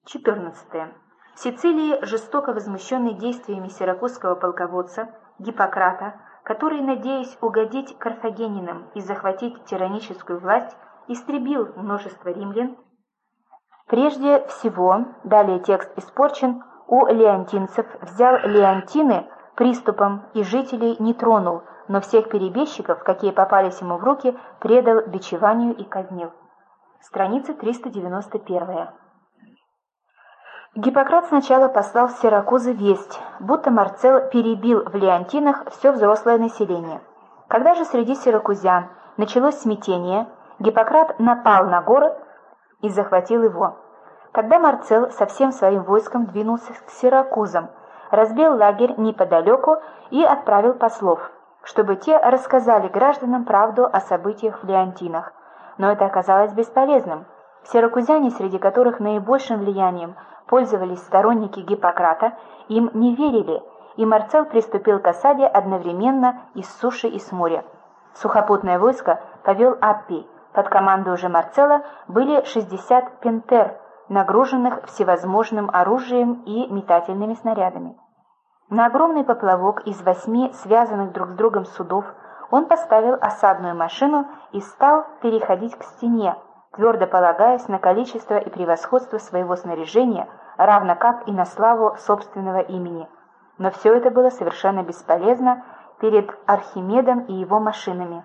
14. В Сицилии, жестоко возмущенный действиями сиракузского полководца Гиппократа, который, надеясь угодить карфагенинам и захватить тираническую власть, истребил множество римлян, прежде всего, далее текст испорчен, у леонтинцев взял Леонтины приступом и жителей не тронул, но всех перебежчиков, какие попались ему в руки, предал бичеванию и казнил. Страница 391. Гиппократ сначала послал в Сиракузы весть, будто Марцел перебил в Леонтинах все взрослое население. Когда же среди сиракузян началось смятение, Гиппократ напал на город и захватил его. Тогда Марцел со всем своим войском двинулся к Сиракузам, разбил лагерь неподалеку и отправил послов, чтобы те рассказали гражданам правду о событиях в Леонтинах. Но это оказалось бесполезным. Сиракузяне, среди которых наибольшим влиянием пользовались сторонники Гиппократа, им не верили, и Марцел приступил к осаде одновременно и с суши, и с моря. Сухопутное войско повел Аппий. Под командой уже Марцела были 60 пентер, нагруженных всевозможным оружием и метательными снарядами. На огромный поплавок из 8 связанных друг с другом судов он поставил осадную машину и стал переходить к стене, твердо полагаясь на количество и превосходство своего снаряжения, равно как и на славу собственного имени. Но все это было совершенно бесполезно перед Архимедом и его машинами.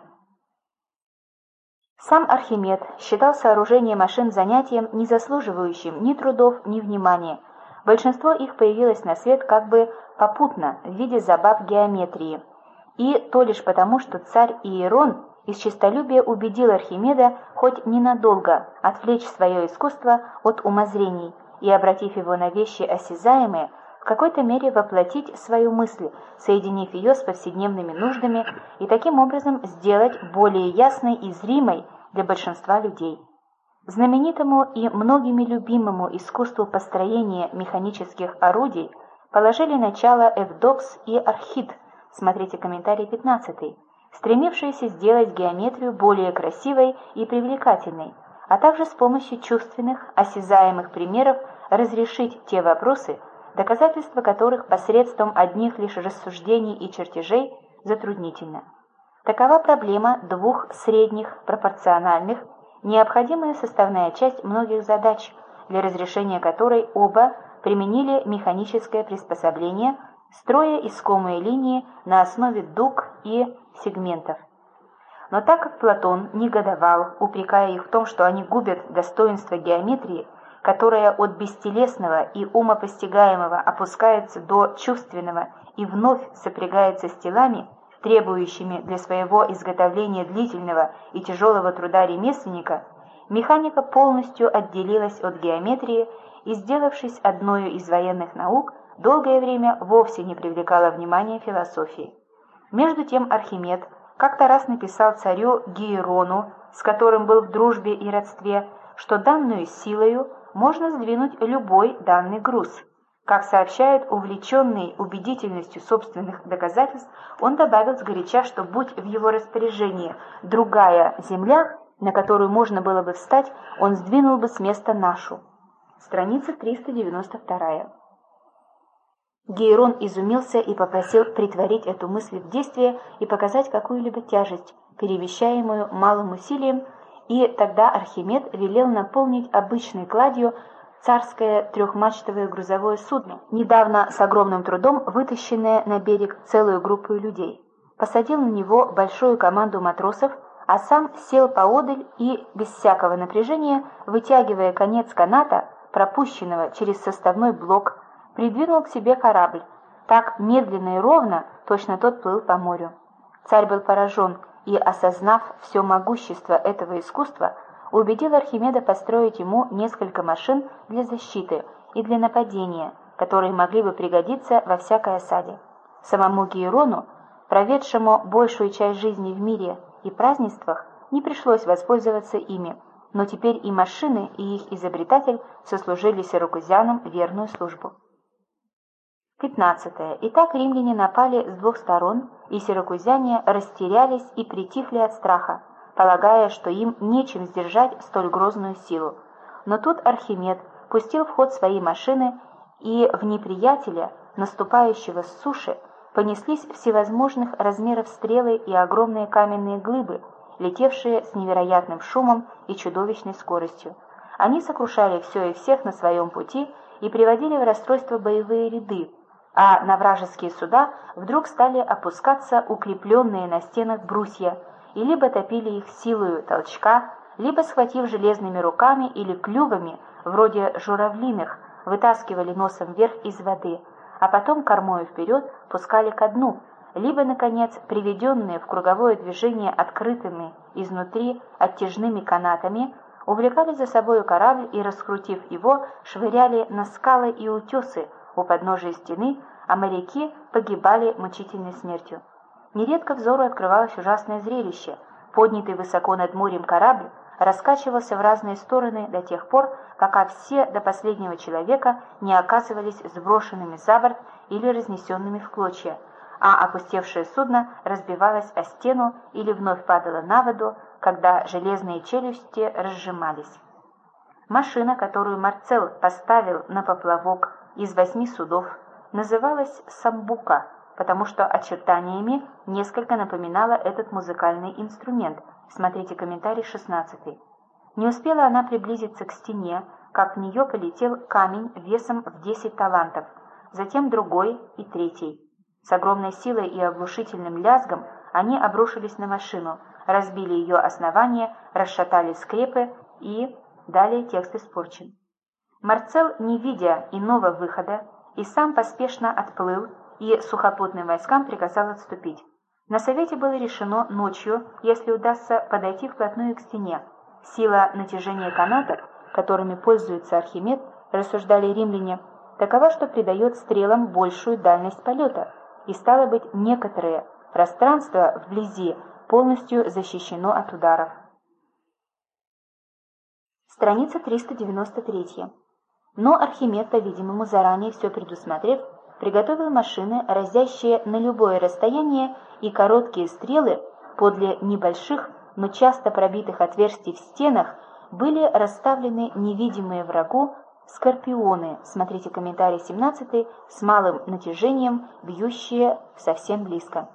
Сам Архимед считал сооружение машин занятием, не заслуживающим ни трудов, ни внимания. Большинство их появилось на свет как бы попутно, в виде забав геометрии. И то лишь потому, что царь Иерон из честолюбия убедил Архимеда хоть ненадолго отвлечь свое искусство от умозрений и, обратив его на вещи осязаемые, в какой-то мере воплотить свою мысль, соединив ее с повседневными нуждами и таким образом сделать более ясной и зримой для большинства людей. Знаменитому и многими любимому искусству построения механических орудий положили начало Эвдокс и Архит, смотрите комментарий 15, стремившиеся сделать геометрию более красивой и привлекательной, а также с помощью чувственных, осязаемых примеров разрешить те вопросы, доказательства которых посредством одних лишь рассуждений и чертежей затруднительно. Такова проблема двух средних пропорциональных, необходимая составная часть многих задач, для разрешения которой оба применили механическое приспособление, строя искомые линии на основе дуг и сегментов. Но так как Платон негодовал, упрекая их в том, что они губят достоинство геометрии, которая от бестелесного и умопостигаемого опускается до чувственного и вновь сопрягается с телами, требующими для своего изготовления длительного и тяжелого труда ремесленника, механика полностью отделилась от геометрии и, сделавшись одной из военных наук, долгое время вовсе не привлекала внимания философии. Между тем Архимед как-то раз написал царю Гиерону, с которым был в дружбе и родстве, что данную силою можно сдвинуть любой данный груз. Как сообщает увлеченный убедительностью собственных доказательств, он добавил сгоряча, что будь в его распоряжении другая земля, на которую можно было бы встать, он сдвинул бы с места нашу. Страница 392. Гиерон изумился и попросил претворить эту мысль в действие и показать какую-либо тяжесть, перемещаемую малым усилием, и тогда Архимед велел наполнить обычной кладью царское трехмачтовое грузовое судно, недавно с огромным трудом вытащенное на берег целую группу людей. Посадил на него большую команду матросов, а сам сел поодаль и, без всякого напряжения, вытягивая конец каната, пропущенного через составной блок, придвинул к себе корабль. Так медленно и ровно точно тот плыл по морю. Царь был поражен и, осознав все могущество этого искусства, убедил Архимеда построить ему несколько машин для защиты и для нападения, которые могли бы пригодиться во всякой осаде. Самому Гиерону, проведшему большую часть жизни в мире и празднествах, не пришлось воспользоваться ими, но теперь и машины, и их изобретатель сослужили сиракузянам верную службу. 15. Итак, римляне напали с двух сторон, и сиракузяне растерялись и притихли от страха, полагая, что им нечем сдержать столь грозную силу. Но тут Архимед, пустил в ход свои машины, и в неприятеля, наступающего с суши, понеслись всевозможных размеров стрелы и огромные каменные глыбы, летевшие с невероятным шумом и чудовищной скоростью. Они сокрушали все и всех на своем пути и приводили в расстройство боевые ряды, а на вражеские суда вдруг стали опускаться укрепленные на стенах брусья, и либо топили их силою толчка, либо, схватив железными руками или клювами, вроде журавлиных, вытаскивали носом вверх из воды, а потом кормою вперед пускали ко дну, либо, наконец, приведенные в круговое движение открытыми изнутри оттяжными канатами, увлекали за собою корабль и, раскрутив его, швыряли на скалы и утесы у подножия стены, а моряки погибали мучительной смертью. Нередко взору открывалось ужасное зрелище. Поднятый высоко над морем корабль раскачивался в разные стороны до тех пор, пока все до последнего человека не оказывались сброшенными за борт или разнесенными в клочья, а опустевшее судно разбивалось о стену или вновь падало на воду, когда железные челюсти разжимались. Машина, которую Марцел поставил на поплавок из 8 судов, называлась «Самбука», потому что очертаниями несколько напоминала этот музыкальный инструмент. Смотрите комментарий 16. Не успела она приблизиться к стене, как в нее полетел камень весом в 10 талантов, затем другой и третий. С огромной силой и оглушительным лязгом они обрушились на машину, разбили ее основание, расшатали скрепы и... Далее текст испорчен. Марцел, не видя иного выхода, и сам поспешно отплыл, и сухопутным войскам приказал отступить. На совете было решено ночью, если удастся, подойти вплотную к стене. Сила натяжения канатов, которыми пользуется Архимед, рассуждали римляне, такова, что придает стрелам большую дальность полета, и, стало быть, некоторое пространство вблизи полностью защищено от ударов. Страница 393. Но Архимед, по-видимому, заранее все предусмотрев, приготовил машины, разящие на любое расстояние, и короткие стрелы подле небольших, но часто пробитых отверстий в стенах были расставлены невидимые врагу скорпионы, смотрите комментарий 17, с малым натяжением, бьющие совсем близко.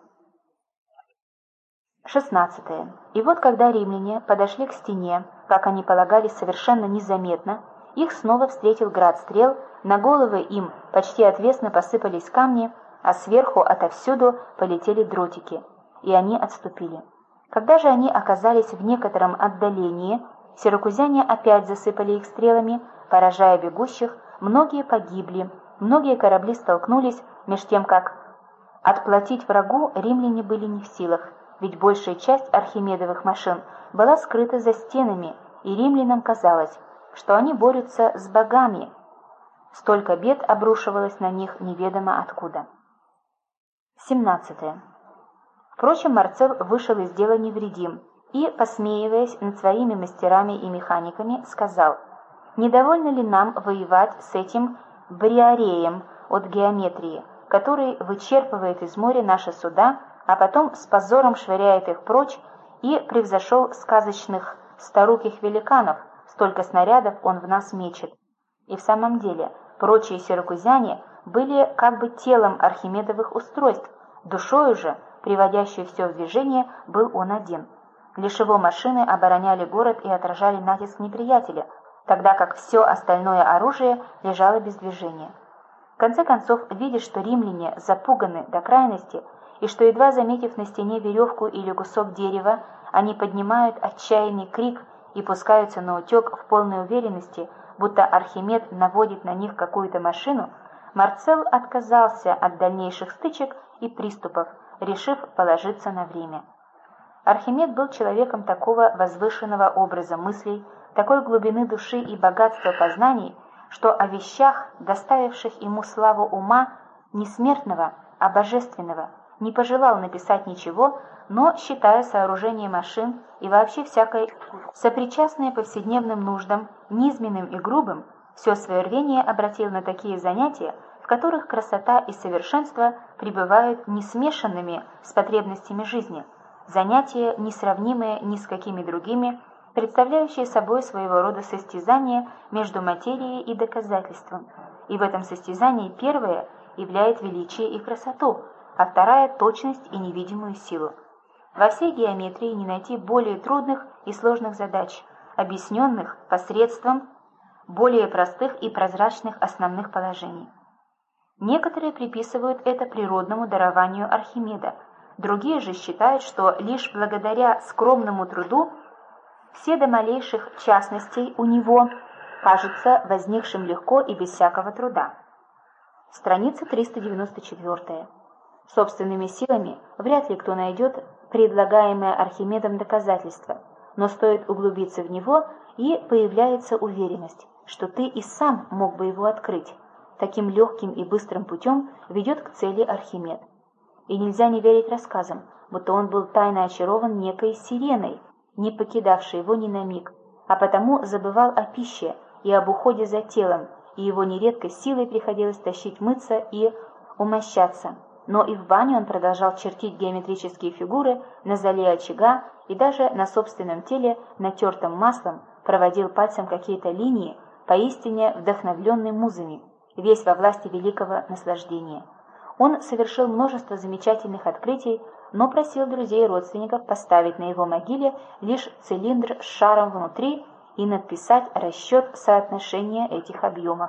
16. И вот когда римляне подошли к стене, как они полагали, совершенно незаметно, их снова встретил град стрел, на головы им почти отвесно посыпались камни, а сверху отовсюду полетели дротики, и они отступили. Когда же они оказались в некотором отдалении, сиракузяне опять засыпали их стрелами, поражая бегущих, многие погибли, многие корабли столкнулись, меж тем как отплатить врагу римляне были не в силах, ведь большая часть архимедовых машин была скрыта за стенами, и римлянам казалось, что они борются с богами. Столько бед обрушивалось на них неведомо откуда. 17. Впрочем, Марцел вышел из дела невредим и, посмеиваясь над своими мастерами и механиками, сказал: «Недовольно ли нам воевать с этим бриареем от геометрии, который вычерпывает из моря наши суда, а потом с позором швыряет их прочь и превзошел сказочных старуких великанов, столько снарядов он в нас мечет». И в самом деле, прочие сиракузяне были как бы телом архимедовых устройств, душою же, приводящей все в движение, был он один. Лишь его машины обороняли город и отражали натиск неприятеля, тогда как все остальное оружие лежало без движения. В конце концов, видя, что римляне запуганы до крайности, и что, едва заметив на стене веревку или кусок дерева, они поднимают отчаянный крик и пускаются наутек в полной уверенности, будто Архимед наводит на них какую-то машину, Марцел отказался от дальнейших стычек и приступов, решив положиться на время. Архимед был человеком такого возвышенного образа мыслей, такой глубины души и богатства познаний, что о вещах, доставивших ему славу ума, не смертного, а божественного, не пожелал написать ничего, но, считая сооружение машин и вообще всякое сопричастное повседневным нуждам, низменным и грубым, все свое рвение обратил на такие занятия, в которых красота и совершенство пребывают не смешанными с потребностями жизни, занятия, несравнимые ни с какими другими, представляющие собой своего рода состязание между материей и доказательством, и в этом состязании первое являет величие и красоту, а вторая – точность и невидимую силу. Во всей геометрии не найти более трудных и сложных задач, объясненных посредством более простых и прозрачных основных положений. Некоторые приписывают это природному дарованию Архимеда, другие же считают, что лишь благодаря скромному труду все до малейших частностей у него кажется возникшим легко и без всякого труда. Страница 394. Собственными силами вряд ли кто найдет предлагаемое Архимедом доказательство, но стоит углубиться в него, и появляется уверенность, что ты и сам мог бы его открыть. Таким легким и быстрым путем ведет к цели Архимед. И нельзя не верить рассказам, будто он был тайно очарован некой сиреной, не покидавшей его ни на миг, а потому забывал о пище и об уходе за телом, и его нередко силой приходилось тащить мыться и умощаться. Но и в бане он продолжал чертить геометрические фигуры на золе очага и даже на собственном теле, натертым маслом, проводил пальцем какие-то линии, поистине вдохновленный музами, весь во власти великого наслаждения. Он совершил множество замечательных открытий, но просил друзей и родственников поставить на его могиле лишь цилиндр с шаром внутри и написать расчет соотношения этих объемов.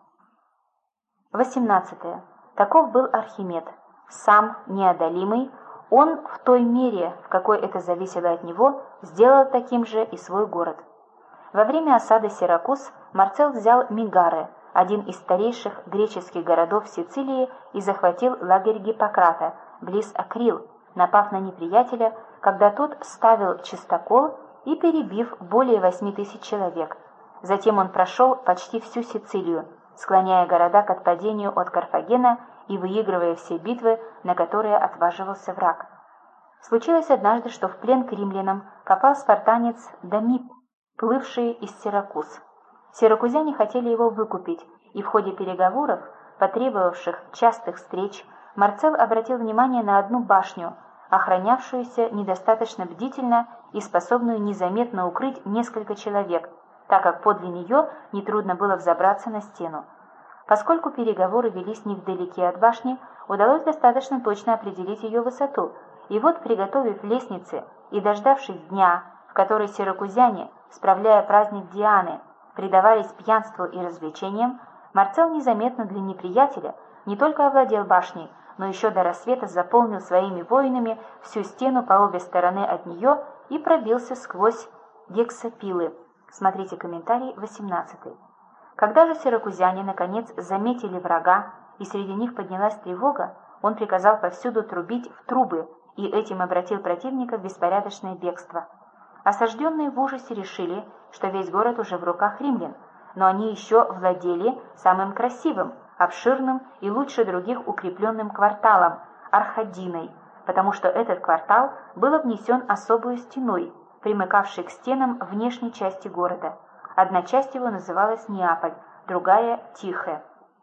18. Таков был Архимед. Сам неодолимый, он в той мере, в какой это зависело от него, сделал таким же и свой город. Во время осады Сиракуз Марцел взял Мегаре, один из старейших греческих городов Сицилии, и захватил лагерь Гиппократа, близ Акрил, напав на неприятеля, когда тот ставил чистокол и перебив более 8000 человек. Затем он прошел почти всю Сицилию, склоняя города к отпадению от Карфагена и выигрывая все битвы, на которые отваживался враг. Случилось однажды, что в плен к римлянам попал спартанец Домип, плывший из Сиракуз. Сиракузяне хотели его выкупить, и в ходе переговоров, потребовавших частых встреч, Марцел обратил внимание на одну башню, охранявшуюся недостаточно бдительно и способную незаметно укрыть несколько человек, так как подле нее нетрудно было взобраться на стену. Поскольку переговоры велись невдалеке от башни, удалось достаточно точно определить ее высоту, и вот, приготовив лестницы и дождавшись дня, в который сиракузяне, справляя праздник Дианы, предавались пьянству и развлечениям, Марцел незаметно для неприятеля не только овладел башней, но еще до рассвета заполнил своими воинами всю стену по обе стороны от нее и пробился сквозь гексапилы. Смотрите комментарий 18. Когда же сиракузяне наконец заметили врага, и среди них поднялась тревога, он приказал повсюду трубить в трубы и этим обратил противника в беспорядочное бегство. Осажденные в ужасе решили, что весь город уже в руках римлян, но они еще владели самым красивым, обширным и лучше других укрепленным кварталом – Архадиной, потому что этот квартал был обнесен особой стеной, примыкавшей к стенам внешней части города. Одна часть его называлась Неаполь, другая – Тихе.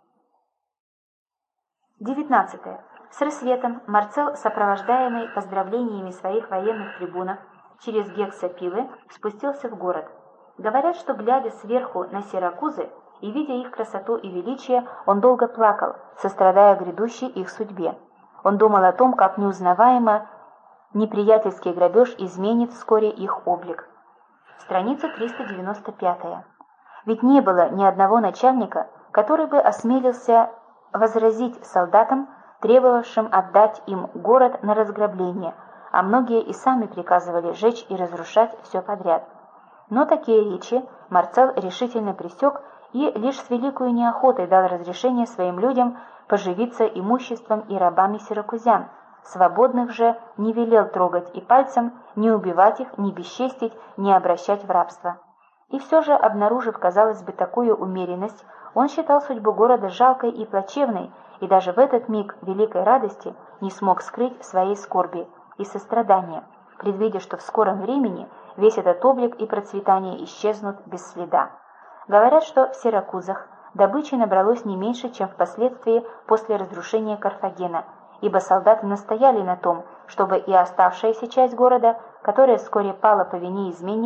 19. С рассветом Марцел, сопровождаемый поздравлениями своих военных трибунов, через гексапилы спустился в город. Говорят, что, глядя сверху на Сиракузы и видя их красоту и величие, он долго плакал, сострадая грядущей их судьбе. Он думал о том, как неузнаваемо неприятельский грабеж изменит вскоре их облик. Страница 395. Ведь не было ни одного начальника, который бы осмелился возразить солдатам, требовавшим отдать им город на разграбление, а многие и сами приказывали жечь и разрушать все подряд. Но такие речи Марцел решительно пресек и лишь с великой неохотой дал разрешение своим людям поживиться имуществом и рабами сиракузян, свободных же не велел трогать и пальцем, не убивать их, не бесчестить, не обращать в рабство. И все же, обнаружив, казалось бы, такую умеренность, он считал судьбу города жалкой и плачевной, и даже в этот миг великой радости не смог скрыть своей скорби и сострадания, предвидя, что в скором времени весь этот облик и процветание исчезнут без следа. Говорят, что в Сиракузах добычи набралось не меньше, чем впоследствии после разрушения Карфагена, ибо солдаты настояли на том, чтобы и оставшаяся часть города, которая вскоре пала по вине изменников,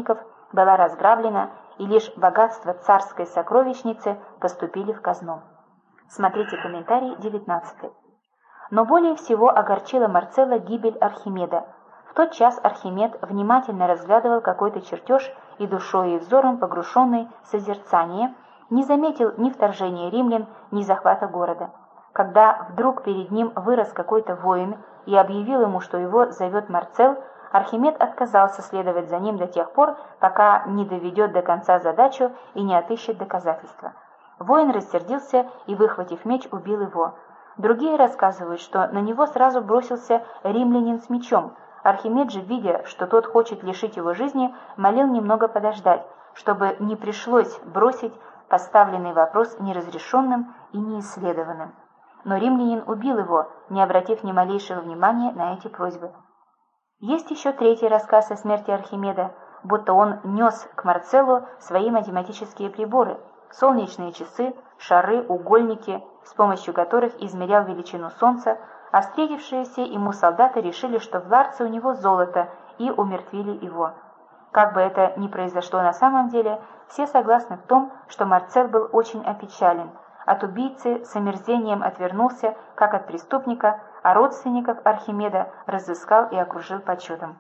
была разграблена, и лишь богатства царской сокровищницы поступили в казну. Смотрите комментарий 19. Но более всего огорчила Марцелла гибель Архимеда. В тот час Архимед внимательно разглядывал какой-то чертеж и душой и взором, погруженный в созерцание, не заметил ни вторжения римлян, ни захвата города. Когда вдруг перед ним вырос какой-то воин и объявил ему, что его зовет Марцелл, Архимед отказался следовать за ним до тех пор, пока не доведет до конца задачу и не отыщет доказательства. Воин рассердился и, выхватив меч, убил его. Другие рассказывают, что на него сразу бросился римлянин с мечом. Архимед же, видя, что тот хочет лишить его жизни, молил немного подождать, чтобы не пришлось бросить поставленный вопрос неразрешенным и неисследованным. Но римлянин убил его, не обратив ни малейшего внимания на эти просьбы. Есть еще третий рассказ о смерти Архимеда, будто он нес к Марцеллу свои математические приборы, солнечные часы, шары, угольники, с помощью которых измерял величину Солнца, а встретившиеся ему солдаты решили, что в ларце у него золото, и умертвили его. Как бы это ни произошло на самом деле, все согласны в том, что Марцелл был очень опечален. От убийцы с омерзением отвернулся, как от преступника, а родственников Архимеда разыскал и окружил почетом.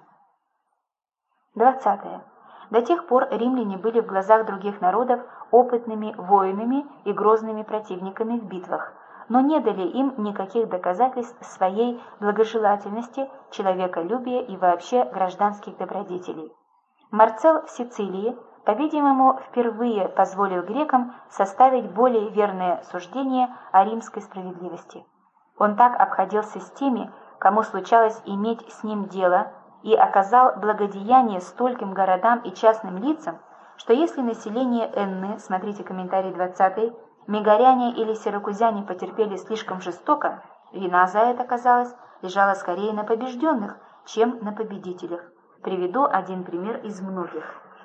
20. До тех пор римляне были в глазах других народов опытными воинами и грозными противниками в битвах, но не дали им никаких доказательств своей благожелательности, человеколюбия и вообще гражданских добродетелей. Марцелл в Сицилии, по-видимому, впервые позволил грекам составить более верное суждение о римской справедливости. Он так обходился с теми, кому случалось иметь с ним дело, и оказал благодеяние стольким городам и частным лицам, что если население Энны, смотрите комментарий 20, мегаряне или сиракузяне потерпели слишком жестоко, вина за это, казалось, лежала скорее на побежденных, чем на победителях. Приведу один пример из многих.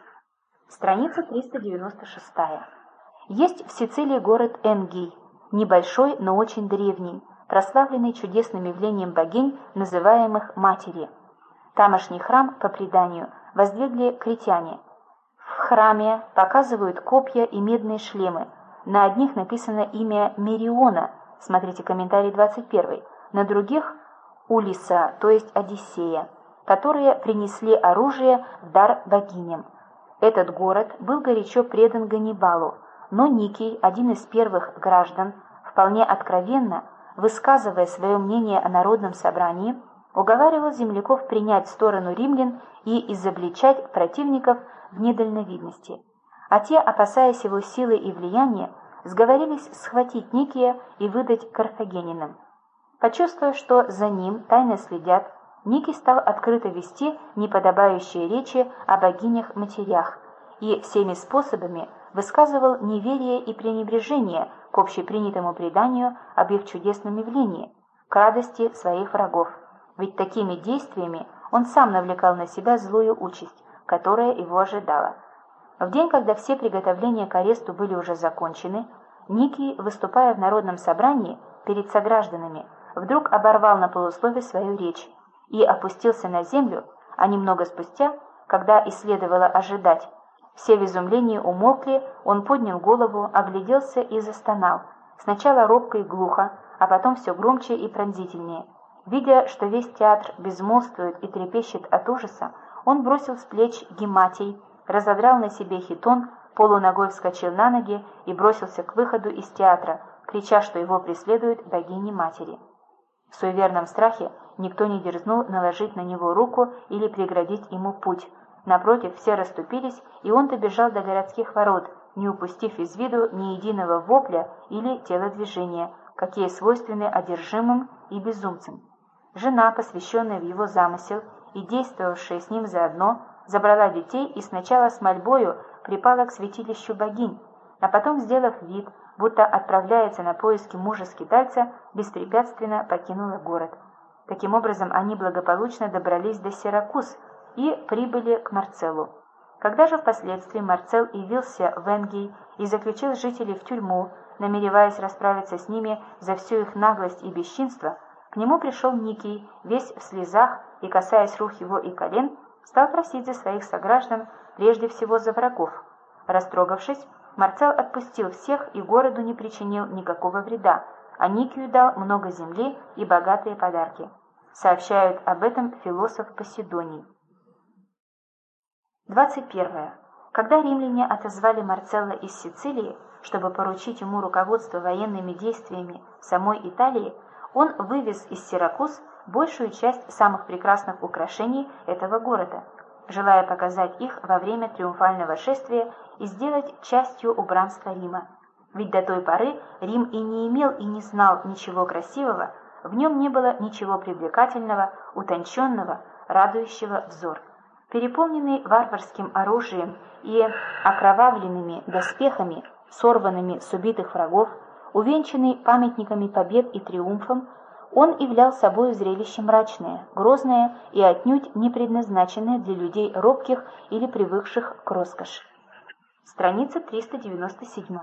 Страница 396. Есть в Сицилии город Энгий, небольшой, но очень древний, прославленный чудесным явлением богинь, называемых Матери. Тамошний храм, по преданию, воздвигли критяне. В храме показывают копья и медные шлемы. На одних написано имя Мериона, смотрите комментарий 21, на других – Улиса, то есть Одиссея, которые принесли оружие в дар богиням. Этот город был горячо предан Ганнибалу, но Никий, один из первых граждан, вполне откровенно, высказывая свое мнение о народном собрании, уговаривал земляков принять сторону римлян и изобличать противников в недальновидности. А те, опасаясь его силы и влияния, сговорились схватить Никия и выдать карфагенинам. Почувствуя, что за ним тайно следят, Никий стал открыто вести неподобающие речи о богинях-матерях и всеми способами высказывал неверие и пренебрежение к общепринятому преданию об их чудесном явлении, к радости своих врагов. Ведь такими действиями он сам навлекал на себя злую участь, которая его ожидала. В день, когда все приготовления к аресту были уже закончены, Никий, выступая в народном собрании перед согражданами, вдруг оборвал на полуслове свою речь и опустился на землю, а немного спустя, когда и следовало ожидать, все в изумлении умолкли, он поднял голову, огляделся и застонал, сначала робко и глухо, а потом все громче и пронзительнее. Видя, что весь театр безмолвствует и трепещет от ужаса, он бросил с плеч гематий, разодрал на себе хитон, полуногой вскочил на ноги и бросился к выходу из театра, крича, что его преследуют богини-матери. В суеверном страхе никто не дерзнул наложить на него руку или преградить ему путь. Напротив, все расступились, и он добежал до городских ворот, не упустив из виду ни единого вопля или телодвижения, какие свойственны одержимым и безумцам. Жена, посвященная в его замысел и действовавшая с ним заодно, забрала детей и сначала с мольбою припала к святилищу богинь, а потом, сделав вид, будто отправляется на поиски мужа-скитальца, беспрепятственно покинула город. Таким образом, они благополучно добрались до Сиракуз и прибыли к Марцеллу. Когда же впоследствии Марцелл явился в Энгий и заключил жителей в тюрьму, намереваясь расправиться с ними за всю их наглость и бесчинство, к нему пришел Никий, весь в слезах и, касаясь рук его и колен, стал просить за своих сограждан, прежде всего за врагов. Растрогавшись, Марцел отпустил всех и городу не причинил никакого вреда, а Никию дал много земли и богатые подарки. Сообщают об этом философ Поседоний. 21. Когда римляне отозвали Марцелла из Сицилии, чтобы поручить ему руководство военными действиями в самой Италии, он вывез из Сиракуз большую часть самых прекрасных украшений этого города, желая показать их во время триумфального шествия и сделать частью убранства Рима. Ведь до той поры Рим и не имел и не знал ничего красивого, в нем не было ничего привлекательного, утонченного, радующего взор. Переполненный варварским оружием и окровавленными доспехами, сорванными с убитых врагов, увенчанный памятниками побед и триумфом, он являл собой зрелище мрачное, грозное и отнюдь не предназначенное для людей робких или привыкших к роскоши. Страница 397.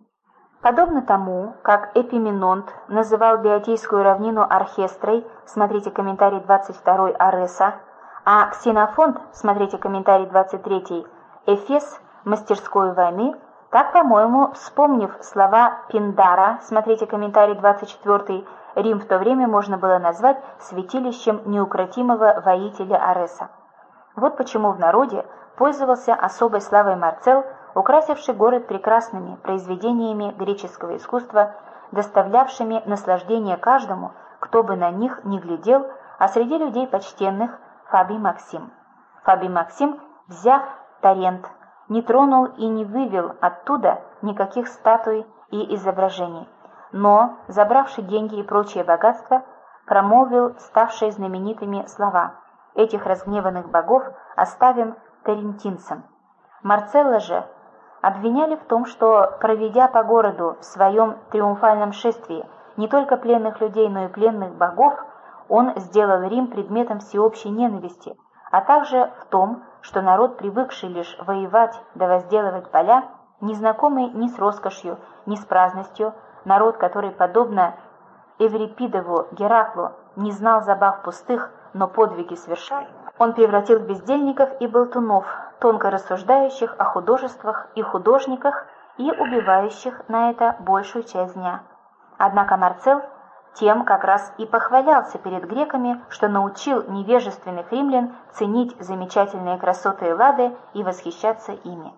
Подобно тому, как Эпиминонт называл Биотийскую равнину орхестрой, смотрите комментарий 22 Ареса, а Ксенофонт, смотрите комментарий 23, Эфес мастерской войны, так, по-моему, вспомнив слова Пиндара, смотрите комментарий 24, Рим в то время можно было назвать святилищем неукротимого воителя Ареса. Вот почему в народе пользовался особой славой Марцел, украсивший город прекрасными произведениями греческого искусства, доставлявшими наслаждение каждому, кто бы на них ни глядел, а среди людей почтенных Фабий Максим. Фабий Максим, взяв Тарент, не тронул и не вывел оттуда никаких статуй и изображений, но, забравши деньги и прочие богатства, промолвил ставшие знаменитыми слова: «Этих разгневанных богов оставим тарентинцам». Марцелла же обвиняли в том, что, проведя по городу в своем триумфальном шествии не только пленных людей, но и пленных богов, он сделал Рим предметом всеобщей ненависти, а также в том, что народ, привыкший лишь воевать да возделывать поля, незнакомый ни с роскошью, ни с праздностью, народ, который, подобно Эврипидову Гераклу, не знал забав пустых, но подвиги совершал, он превратил в бездельников и болтунов, тонко рассуждающих о художествах и художниках и убивающих на это большую часть дня. Однако Марцел тем как раз и похвалялся перед греками, что научил невежественных римлян ценить замечательные красоты Эллады и восхищаться ими.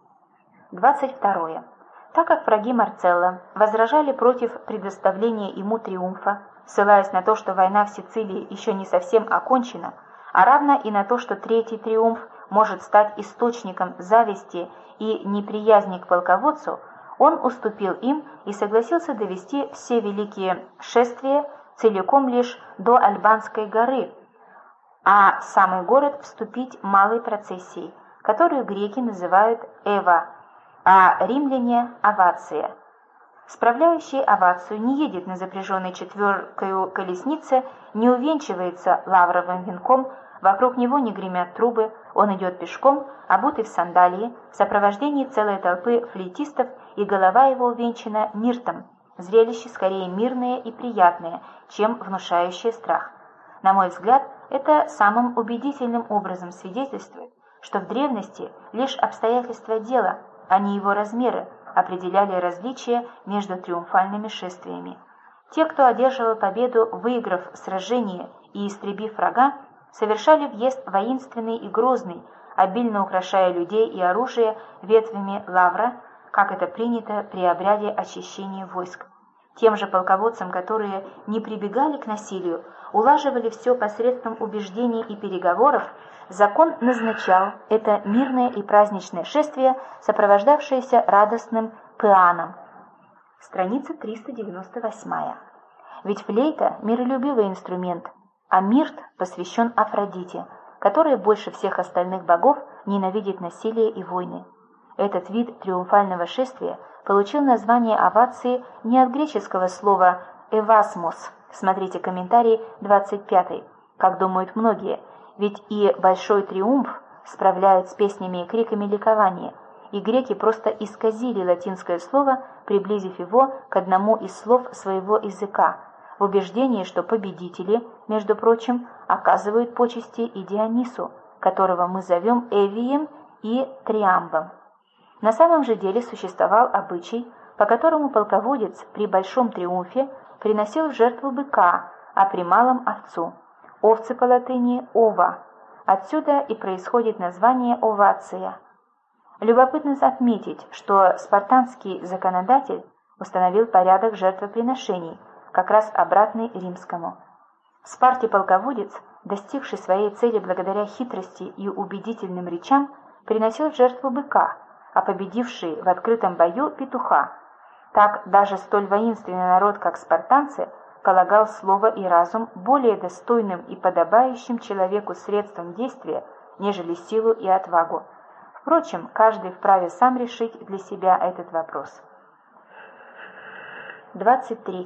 22. Так как враги Марцелла возражали против предоставления ему триумфа, ссылаясь на то, что война в Сицилии еще не совсем окончена, а равно и на то, что третий триумф может стать источником зависти и неприязни к полководцу, он уступил им и согласился довести все великие шествия целиком лишь до Альбанской горы, а в самый город вступить малой процессией, которую греки называют Эва, а римляне – овация. Справляющий овацию не едет на запряженной четверкою колеснице, не увенчивается лавровым венком, вокруг него не гремят трубы, он идет пешком, обутый в сандалии, в сопровождении целой толпы флейтистов, и голова его увенчана миртом, зрелище скорее мирное и приятное, чем внушающее страх. На мой взгляд, это самым убедительным образом свидетельствует, что в древности лишь обстоятельства дела, а не его размеры, определяли различия между триумфальными шествиями. Те, кто одерживал победу, выиграв сражение и истребив врага, совершали въезд воинственный и грозный, обильно украшая людей и оружие ветвями лавра, как это принято при обряде очищения войск. Тем же полководцам, которые не прибегали к насилию, улаживали все посредством убеждений и переговоров, закон назначал это мирное и праздничное шествие, сопровождавшееся радостным пеаном. Страница 398. Ведь флейта – миролюбивый инструмент, а мирт посвящен Афродите, которая больше всех остальных богов ненавидит насилие и войны. Этот вид триумфального шествия получил название овации не от греческого слова «эвасмос», смотрите комментарий 25, как думают многие, ведь и большой триумф справляют с песнями и криками ликования, и греки просто исказили латинское слово, приблизив его к одному из слов своего языка, в убеждении, что победители, между прочим, оказывают почести и Дионису, которого мы зовем Эвием и Триамбом. На самом же деле существовал обычай, по которому полководец при большом триумфе приносил в жертву быка, а при малом – овцу. Овцы по латыни – ова. Отсюда и происходит название овация. Любопытно отметить, что спартанский законодатель установил порядок жертвоприношений, как раз обратный римскому. В Спарте полководец, достигший своей цели благодаря хитрости и убедительным речам, приносил в жертву быка, а победивший в открытом бою – петуха. Так даже столь воинственный народ, как спартанцы, полагал слово и разум более достойным и подобающим человеку средством действия, нежели силу и отвагу. Впрочем, каждый вправе сам решить для себя этот вопрос. 23.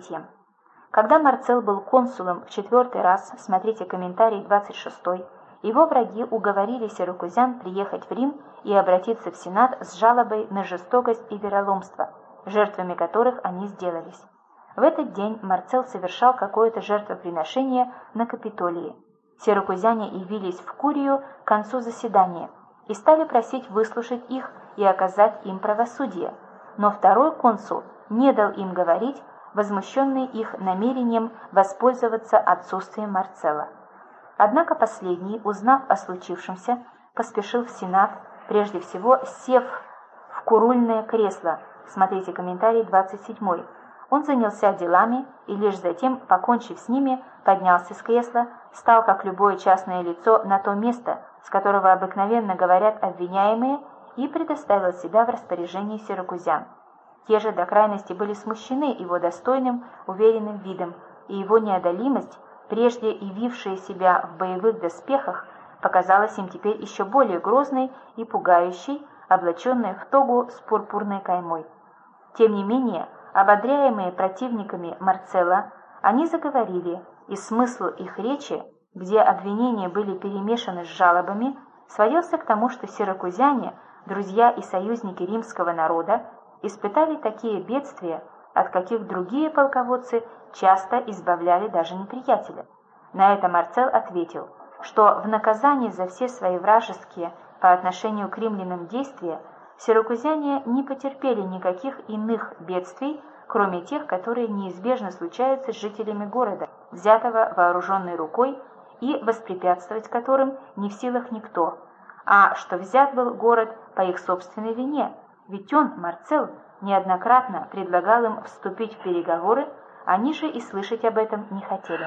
Когда Марцел был консулом в 4-й раз, смотрите комментарий 26, его враги уговорили сиракузян приехать в Рим и обратиться в Сенат с жалобой на жестокость и вероломство, жертвами которых они сделались. В этот день Марцел совершал какое-то жертвоприношение на Капитолии. Сиракузяне явились в Курию к концу заседания и стали просить выслушать их и оказать им правосудие, но второй консул не дал им говорить, возмущенный их намерением воспользоваться отсутствием Марцела. Однако последний, узнав о случившемся, поспешил в Сенат, прежде всего сев в курульное кресло, смотрите комментарий 27. Он занялся делами и лишь затем, покончив с ними, поднялся с кресла, стал, как любое частное лицо, на то место, с которого обыкновенно говорят обвиняемые, и предоставил себя в распоряжение сиракузян. Те же до крайности были смущены его достойным, уверенным видом, и его неодолимость, прежде явившая себя в боевых доспехах, показалась им теперь еще более грозной и пугающей, облаченной в тогу с пурпурной каймой. Тем не менее, ободряемые противниками Марцела, они заговорили, и смысл их речи, где обвинения были перемешаны с жалобами, сводился к тому, что сиракузяне, друзья и союзники римского народа, испытали такие бедствия, от каких другие полководцы часто избавляли даже неприятеля. На это Марцел ответил, что в наказание за все свои вражеские по отношению к римлянам действия сиракузяне не потерпели никаких иных бедствий, кроме тех, которые неизбежно случаются с жителями города, взятого вооруженной рукой, и воспрепятствовать которым не в силах никто, а что взят был город по их собственной вине, ведь он, Марцел, неоднократно предлагал им вступить в переговоры, они же и слышать об этом не хотели.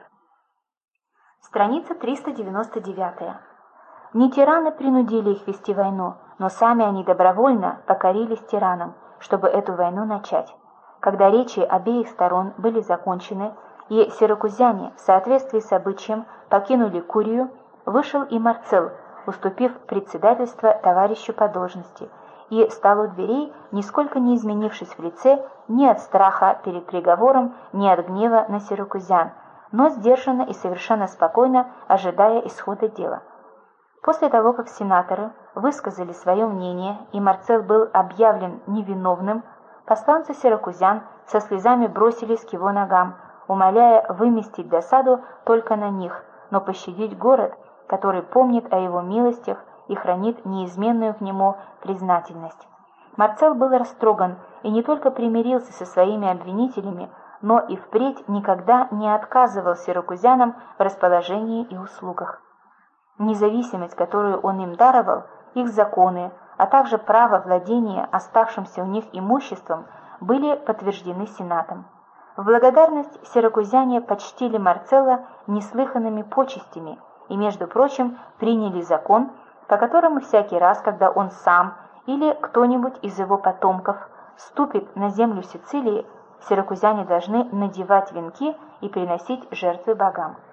Страница 399. Не тираны принудили их вести войну, но сами они добровольно покорились тиранам, чтобы эту войну начать. Когда речи обеих сторон были закончены, и сиракузяне в соответствии с обычаем покинули Курию, вышел и Марцел, уступив председательство товарищу по должности, и стал у дверей, нисколько не изменившись в лице ни от страха перед приговором, ни от гнева на сиракузян, но сдержанно и совершенно спокойно ожидая исхода дела. После того, как сенаторы высказали свое мнение и Марцел был объявлен невиновным, посланцы сиракузян со слезами бросились к его ногам, умоляя выместить досаду только на них, но пощадить город, который помнит о его милостях и хранит неизменную к нему признательность. Марцел был растроган и не только примирился со своими обвинителями, но и впредь никогда не отказывал сиракузянам в расположении и услугах. Независимость, которую он им даровал, их законы, а также право владения оставшимся у них имуществом были подтверждены Сенатом. В благодарность сиракузяне почтили Марцела неслыханными почестями и, между прочим, приняли закон, по которому всякий раз, когда он сам или кто-нибудь из его потомков ступит на землю Сицилии, сиракузяне должны надевать венки и приносить жертвы богам.